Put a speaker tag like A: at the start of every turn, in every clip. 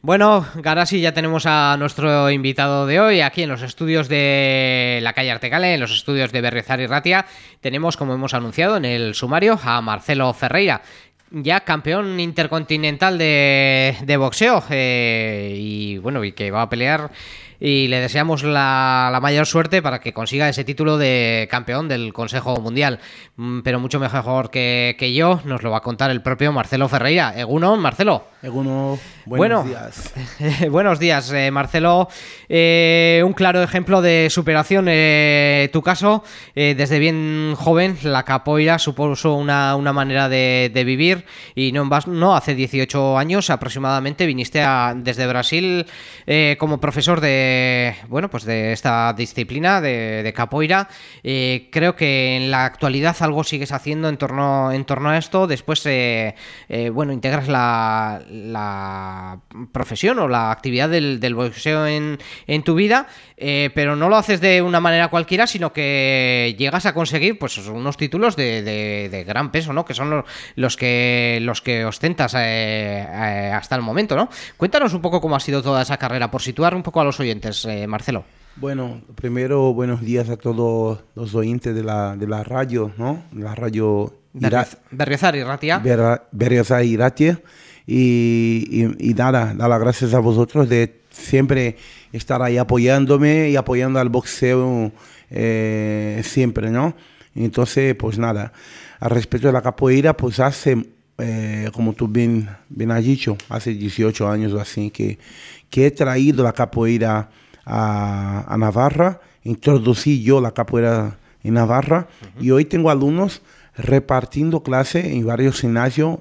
A: Bueno, Garasi, ya tenemos a nuestro invitado de hoy aquí en los estudios de la calle Artecale, en los estudios de Berriozar y Ratia. Tenemos, como hemos anunciado en el sumario, a Marcelo Ferreira, ya campeón intercontinental de boxeo, y que va a pelear, y le deseamos la mayor suerte para que consiga ese título de campeón del Consejo Mundial. Pero mucho mejor que yo nos lo va a contar el propio Marcelo Ferreira. Egunon, Marcelo.
B: Egunon, buenos días.
A: Buenos días, Marcelo. Un claro ejemplo de superación. Tu caso, desde bien joven, la capoeira supuso una manera de vivir, y no hace 18 años aproximadamente viniste desde Brasil como profesor de esta disciplina de capoeira. Creo que en la actualidad algo sigues haciendo en torno a esto. Después integras la profesión o la actividad del boxeo en tu vida, pero no lo haces de una manera cualquiera, sino que llegas a conseguir pues unos títulos de gran peso, ¿no? Que son los que ostentas hasta el momento, ¿no? Cuéntanos un poco cómo ha sido toda esa carrera, por situar un poco a los oyentes, Marcelo.
B: Bueno, primero buenos días a todos los oyentes de la radio, ¿no? La radio
A: Berriozar y Ratia.
B: Berriozar y Ratia. Y nada, dar las gracias a vosotros de siempre estar ahí apoyándome y apoyando al boxeo siempre, ¿no? Entonces, pues nada, al respecto de la capoeira, pues hace, como tú bien has dicho, hace 18 años o así que he traído la capoeira a Navarra, introducí yo la capoeira en Navarra, y hoy tengo alumnos repartiendo clases en varios gimnasios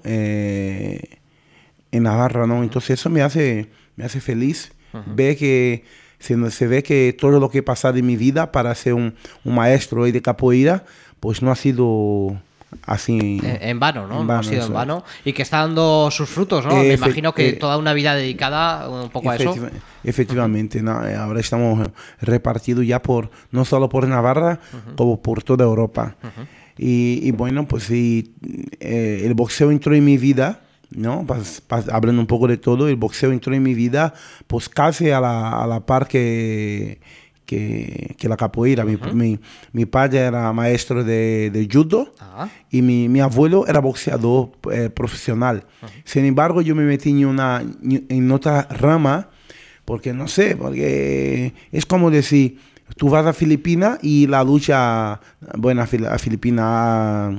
B: en Navarra, ¿no? Entonces eso me hace feliz ver que se ve que todo lo que he pasado en mi vida para ser un maestro hoy de capoeira, pues no ha sido así
A: en vano, ¿no?
B: En vano,
A: no ha sido en vano, y que está dando sus frutos, ¿no? Me imagino que toda una vida dedicada un poco a eso.
B: Efectivamente, ¿no? Ahora estamos repartidos ya no solo por Navarra, como por toda Europa. Y bueno, pues sí, el boxeo entró en mi vida, ¿no? Hablando un poco de todo, el boxeo entró en mi vida pues casi a la par que la capoeira. Mi padre era maestro de judo y mi abuelo era boxeador profesional. Sin embargo, yo me metí en otra rama porque no sé, porque es como decir, tú vas a Filipinas y la lucha, a Filipinas,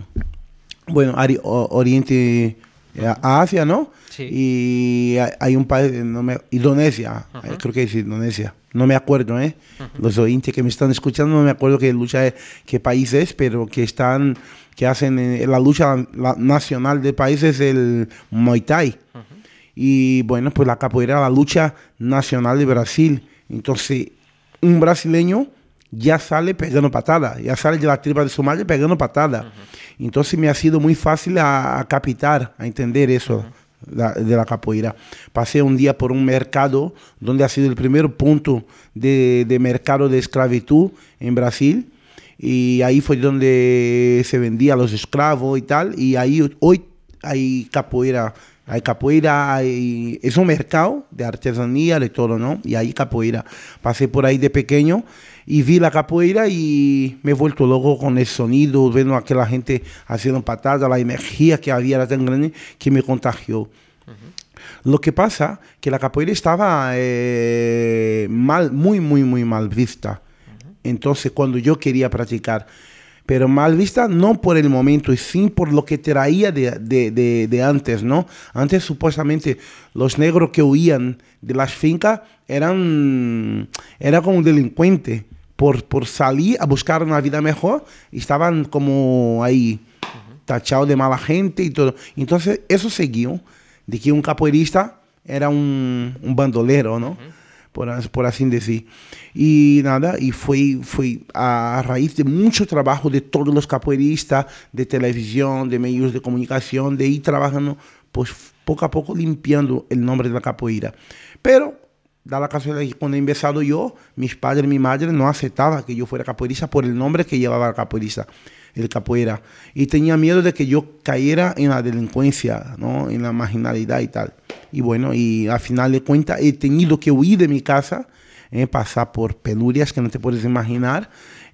B: Oriente, a Asia, ¿no?
A: Sí.
B: Y hay un país, Indonesia, creo que es Indonesia, no me acuerdo, Los oyentes que me están escuchando no me acuerdo qué país es, pero que hacen la lucha nacional del país es el Muay Thai. Y bueno, pues la capoeira, la lucha nacional de Brasil. Entonces, un brasileño ya sale pegando patadas, ya sale de la tripa de su madre pegando patadas. Entonces me ha sido muy fácil a captar, a entender eso de la capoeira. Pasé un día por un mercado donde ha sido el primer punto de mercado de esclavitud en Brasil, y ahí fue donde se vendía a los esclavos y tal, y ahí hoy hay capoeira. Es un mercado de artesanía, de todo, ¿no? Y ahí capoeira. Pasé por ahí de pequeño y vi la capoeira y me he vuelto loco con el sonido, viendo a aquella gente haciendo patadas, la energía que había era tan grande que me contagió. Lo que pasa que la capoeira estaba muy, muy, muy mal vista. Entonces, cuando yo quería practicar, pero mal vista no por el momento, y sí por lo que traía de antes, ¿no? Antes, supuestamente, los negros que huían de las fincas eran como delincuentes. Por salir a buscar una vida mejor, estaban como ahí, tachados de mala gente y todo. Entonces, eso siguió, de que un capoeirista era un bandolero, ¿no? Por así decir. Y nada, y fue a raíz de mucho trabajo de todos los capoeiristas, de televisión, de medios de comunicación, de ir trabajando, pues poco a poco limpiando el nombre de la capoeira. Pero, da la casualidad que cuando he empezado yo, mis padres y mi madre no aceptaban que yo fuera capoeirista por el nombre que llevaba la capoeirista. el capoeira. Y tenía miedo de que yo cayera en la delincuencia, ¿no? En la marginalidad y tal. Y bueno, y al final de cuentas he tenido que huir de mi casa, pasar por penurias que no te puedes imaginar,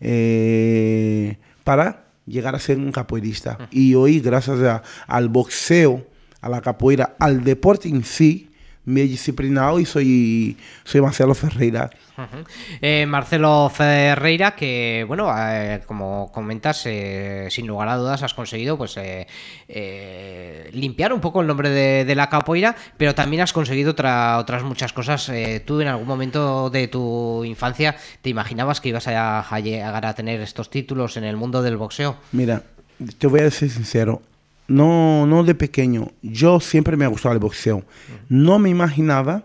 B: para llegar a ser un capoeirista. Y hoy, gracias al boxeo, a la capoeira, al deporte en sí, me he disciplinado y soy Marcelo Ferreira.
A: Marcelo Ferreira, que bueno, como comentas, sin lugar a dudas has conseguido pues limpiar un poco el nombre de la capoeira, pero también has conseguido otras muchas cosas. ¿Tú en algún momento de tu infancia te imaginabas que ibas a llegar a tener estos títulos en el mundo del boxeo?
B: Mira, te voy a ser sincero. No de pequeño. Yo siempre me ha gustado el boxeo. No me imaginaba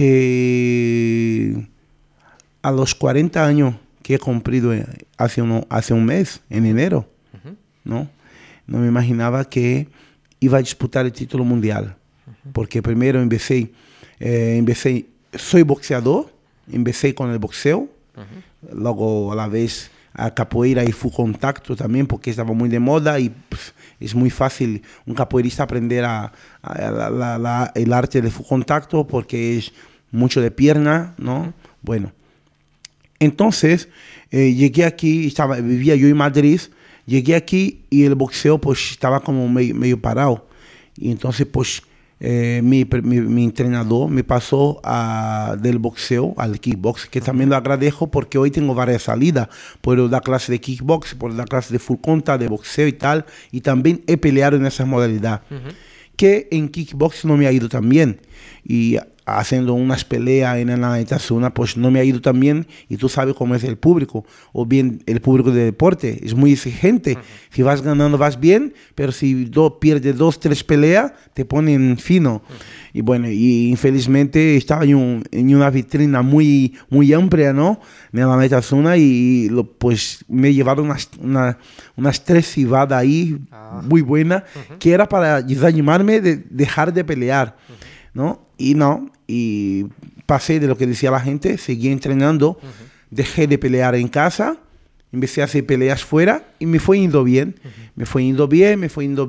B: que a los 40 años que he cumplido hace un mes, en enero, ¿no? No me imaginaba que iba a disputar el título mundial. Porque primero empecé, soy boxeador, empecé con el boxeo, luego a la vez a capoeira y full contacto también, porque estaba muy de moda y es muy fácil un capoeirista aprender el arte de full contacto porque es mucho de pierna, ¿no? Bueno, entonces llegué aquí, vivía yo en Madrid, llegué aquí y el boxeo pues estaba como medio parado. Y entonces pues mi entrenador me pasó del boxeo al kickbox, que también lo agradezco porque hoy tengo varias salidas. Puedo dar clase de kickbox, puedo dar clase de full contact, de boxeo y tal, y también he peleado en esa modalidad. Que en kickbox no me ha ido tan bien. Y haciendo unas peleas en la Itasuna, pues no me ha ido tan bien. Y tú sabes cómo es el público, o bien el público de deporte, es muy exigente. Si vas ganando, vas bien, pero si pierdes 2, 3 peleas, te ponen fino. Y bueno, y infelizmente estaba en una vitrina muy amplia, ¿no? En la Itasuna, y pues me llevaron unas 3 cibadas ahí, muy buenas, que era para desanimarme de dejar de pelear, ¿no? Y pasé de lo que decía la gente, seguí entrenando, dejé de pelear en casa, empecé a hacer peleas fuera y me fue yendo bien. Me fue yendo bien.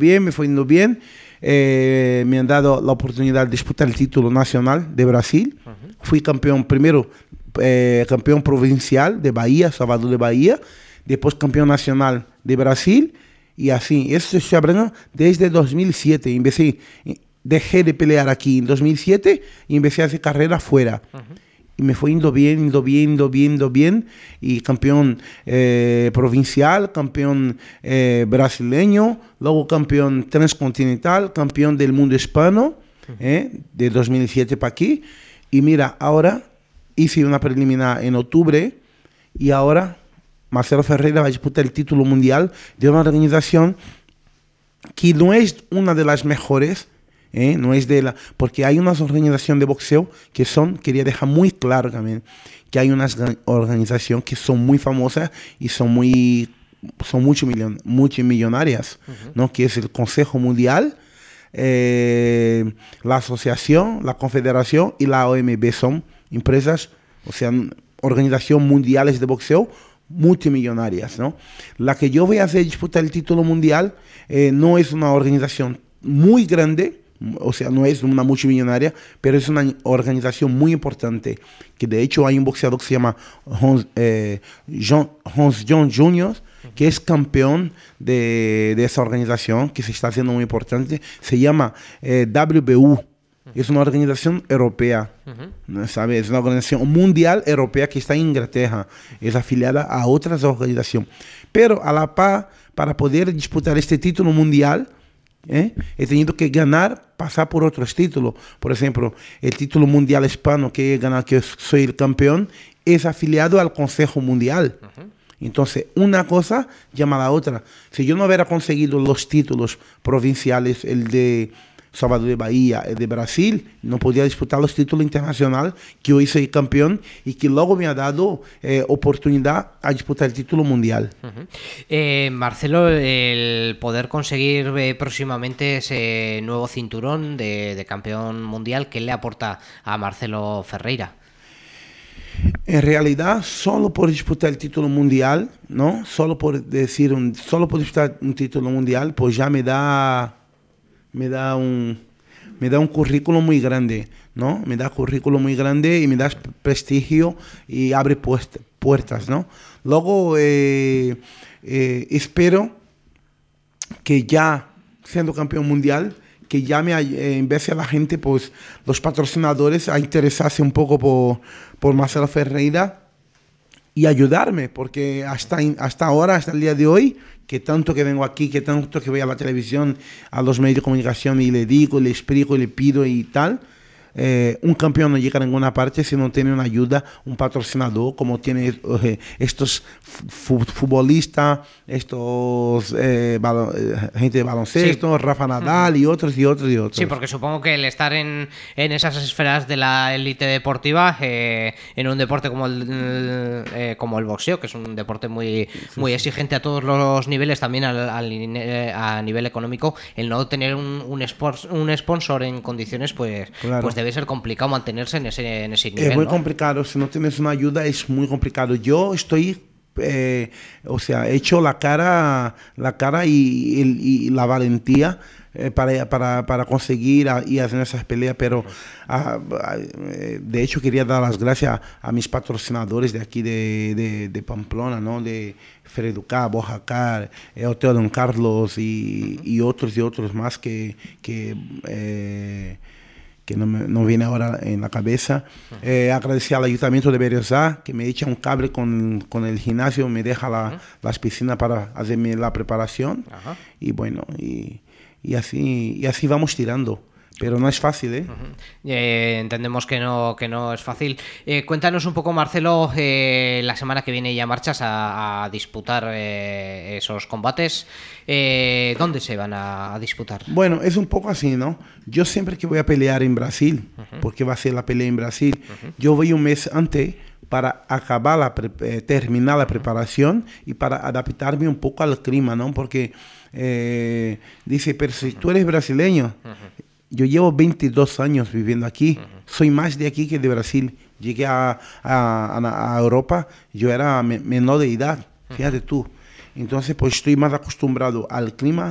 B: Me han dado la oportunidad de disputar el título nacional de Brasil. Fui campeón primero, campeón provincial de Bahía, Salvador de Bahía, después campeón nacional de Brasil y así. Eso se hablando desde 2007. Dejé de pelear aquí en 2007 y empecé a hacer carrera fuera. Y me fue yendo bien. Y campeón provincial, campeón brasileño, luego campeón transcontinental, campeón del mundo hispano, de 2007 para aquí. Y mira, ahora hice una preliminar en octubre y ahora Marcelo Ferreira va a disputar el título mundial de una organización que no es una de las mejores, no es porque hay unas organizaciones de boxeo que quería dejar muy claro también, que hay unas organizaciones que son muy famosas y son multimillonarias, ¿no? Que es el Consejo Mundial, la Asociación, la Confederación y la OMB. Son empresas, o sea, organizaciones mundiales de boxeo multimillonarias, ¿no? La que yo voy a hacer disputar el título mundial no es una organización muy grande, o sea, no es una multimillonaria, pero es una organización muy importante, que de hecho hay un boxeador que se llama Hans John Jr., que es campeón de esa organización, que se está haciendo muy importante, se llama WBU. Es una organización europea, ¿sabes? Es una organización mundial europea que está en Inglaterra, es afiliada a otras organizaciones. Pero a la par, para poder disputar este título mundial, he tenido que pasar por otros títulos. Por ejemplo, el título mundial hispano que he ganado, que soy el campeón, es afiliado al Consejo Mundial. Entonces, una cosa llama a la otra. Si yo no hubiera conseguido los títulos provinciales, el de Salvador de Bahía, el de Brasil, no podía disputar los títulos internacionales, que hoy soy campeón y que luego me ha dado oportunidad a disputar el título mundial.
A: Marcelo, el poder conseguir próximamente ese nuevo cinturón de campeón mundial, ¿qué le aporta a Marcelo Ferreira?
B: En realidad, solo por disputar el título mundial, ¿no? Solo por disputar un título mundial, pues ya me da un currículo muy grande, ¿no? Me da currículo muy grande y me da prestigio y abre puertas, ¿no? Luego, espero que ya siendo campeón mundial, que llame en vez de a la gente, pues los patrocinadores a interesarse un poco por Marcelo Ferreira y ayudarme, porque hasta ahora, hasta el día de hoy, que tanto que vengo aquí, que tanto que voy a la televisión, a los medios de comunicación y le digo, le explico y le pido y tal, un campeón no llega a ninguna parte si no tiene una ayuda, un patrocinador, como tiene estos futbolistas, estos gente de baloncesto, sí. Rafa Nadal y otros.
A: Sí, porque supongo que el estar en esas esferas de la élite deportiva, en un deporte como el boxeo, que es un deporte muy exigente a todos los niveles, también a nivel económico, el no tener un sponsor en condiciones, pues, claro. Pues debe ser complicado mantenerse en ese nivel.
B: Es muy
A: ¿no?
B: complicado, si no tienes una ayuda es muy complicado. Yo estoy, he hecho la cara y la valentía para conseguir y hacer esas peleas, pero de hecho quería dar las gracias a mis patrocinadores de aquí de Pamplona, ¿no? De Fereducá, Bojacar, Hotel Don Carlos y otros más que no viene ahora en la cabeza. Agradecer al Ayuntamiento de Berriozá, que me echa un cable con el gimnasio, me deja las piscinas para hacerme la preparación. Ajá. Y bueno, y así vamos tirando. Pero no es fácil, ¿eh?
A: Entendemos que no es fácil. Cuéntanos un poco, Marcelo, la semana que viene ya marchas a disputar esos combates. ¿Dónde se van a disputar?
B: Bueno, es un poco así, ¿no? Yo siempre que voy a pelear en Brasil, porque va a ser la pelea en Brasil, yo voy un mes antes para terminar la preparación y para adaptarme un poco al clima, ¿no? Porque dice, pero si tú eres brasileño... Yo llevo 22 años viviendo aquí. Soy más de aquí que de Brasil. Llegué a Europa, yo era menor de edad, fíjate tú. Entonces, pues estoy más acostumbrado al clima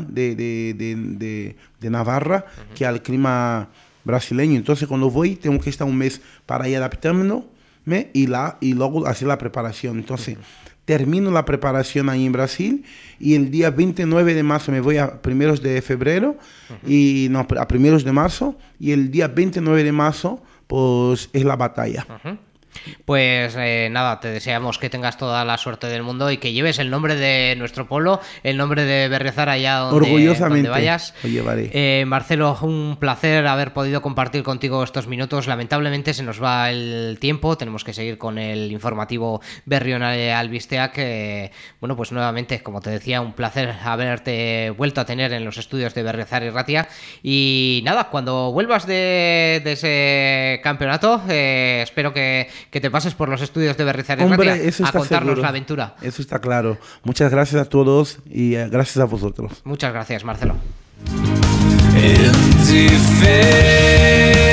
B: de Navarra que al clima brasileño. Entonces, cuando voy, tengo que estar un mes para ir adaptándome y luego hacer la preparación. Entonces, termino la preparación ahí en Brasil y el día 29 de marzo me voy a primeros de febrero, a primeros de marzo, y el día 29 de marzo pues es la batalla.
A: Pues nada, te deseamos que tengas toda la suerte del mundo y que lleves el nombre de nuestro pueblo, el nombre de Berriozar allá donde vayas.
B: Lo llevaré.
A: Marcelo, un placer haber podido compartir contigo estos minutos. Lamentablemente se nos va el tiempo, tenemos que seguir con el informativo Berrión Albisteak. Bueno, pues nuevamente, como te decía, un placer haberte vuelto a tener en los estudios de Berriozar y Ratia. Y nada, cuando vuelvas de ese campeonato, espero que te pases por los estudios de Berriozar y Ratia a contarnos seguro. La aventura.
B: Eso está claro. Muchas gracias a todos y gracias a vosotros.
A: Muchas gracias, Marcelo.